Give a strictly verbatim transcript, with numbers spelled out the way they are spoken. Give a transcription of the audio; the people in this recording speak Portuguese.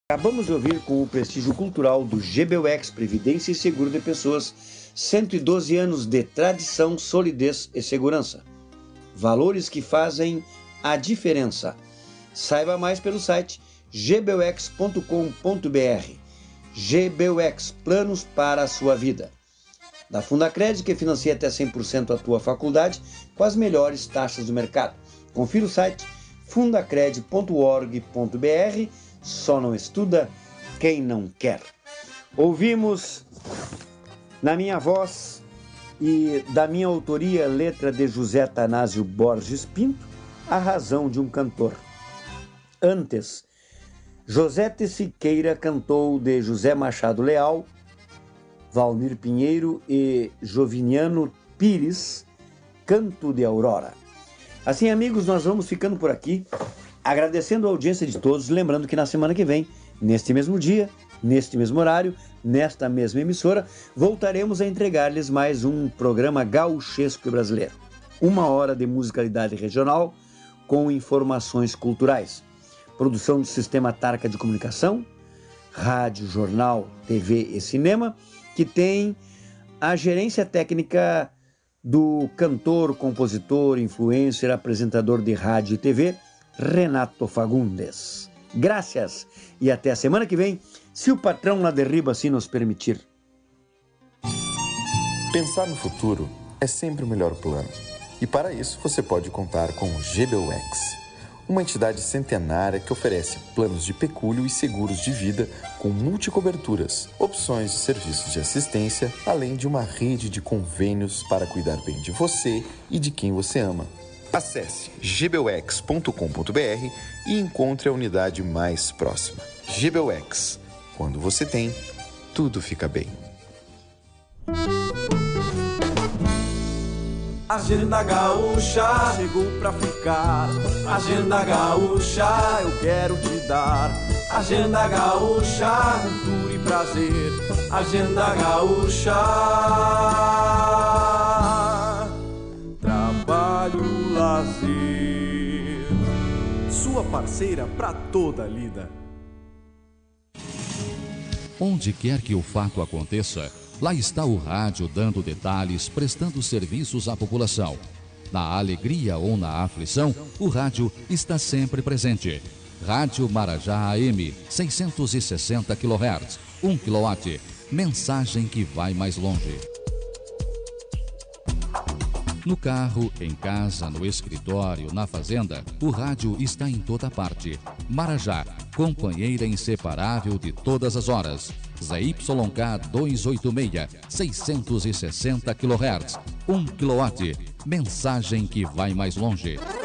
Acabamos de ouvir com o prestígio cultural do G B U X Previdência e Seguro de Pessoas, cento e doze anos de tradição, solidez e segurança. Valores que fazem a diferença. Saiba mais pelo site g b u x ponto com ponto b r. G B U X, planos para a sua vida. Da Fundacred, que financia até cem por cento a tua faculdade com as melhores taxas do mercado. Confira o site fundacred ponto org ponto b r. Só não estuda quem não quer. Ouvimos na minha voz e da minha autoria, letra de José Tanásio Borges Pinto, A Razão de um Cantor. Antes, Josete Siqueira cantou de José Machado Leal, Valmir Pinheiro e Joviniano Pires, Canto de Aurora. Assim, amigos, nós vamos ficando por aqui, agradecendo a audiência de todos, lembrando que na semana que vem, neste mesmo dia, neste mesmo horário, nesta mesma emissora, voltaremos a entregar-lhes mais um programa gauchesco e brasileiro. Uma hora de musicalidade regional com informações culturais. Produção do Sistema Tarca de Comunicação, rádio, jornal, T V e cinema, que tem a gerência técnica do cantor, compositor, influencer, apresentador de rádio e T V, Renato Fagundes. Graças e até a semana que vem, se o patrão lá derriba assim nos permitir. Pensar no futuro é sempre o melhor plano. E para isso você pode contar com o G B U X, uma entidade centenária que oferece planos de pecúlio e seguros de vida com multicoberturas, opções de serviços de assistência, além de uma rede de convênios para cuidar bem de você e de quem você ama. Acesse g b u x ponto com ponto b r e encontre a unidade mais próxima. G B U X. Quando você tem, tudo fica bem. Agenda Gaúcha chegou pra ficar. Agenda Gaúcha eu quero te dar. Agenda Gaúcha, cultura e prazer. Agenda Gaúcha, trabalho, lazer. Sua parceira pra toda a lida. Onde quer que o fato aconteça, lá está o rádio dando detalhes, prestando serviços à população. Na alegria ou na aflição, o rádio está sempre presente. Rádio Marajá A M, seiscentos e sessenta quilohertz, um quilowatt. Mensagem que vai mais longe. No carro, em casa, no escritório, na fazenda, o rádio está em toda parte. Marajá, companheira inseparável de todas as horas. Z Y K duzentos e oitenta e seis, seiscentos e sessenta quilohertz, um quilowatt. Mensagem que vai mais longe.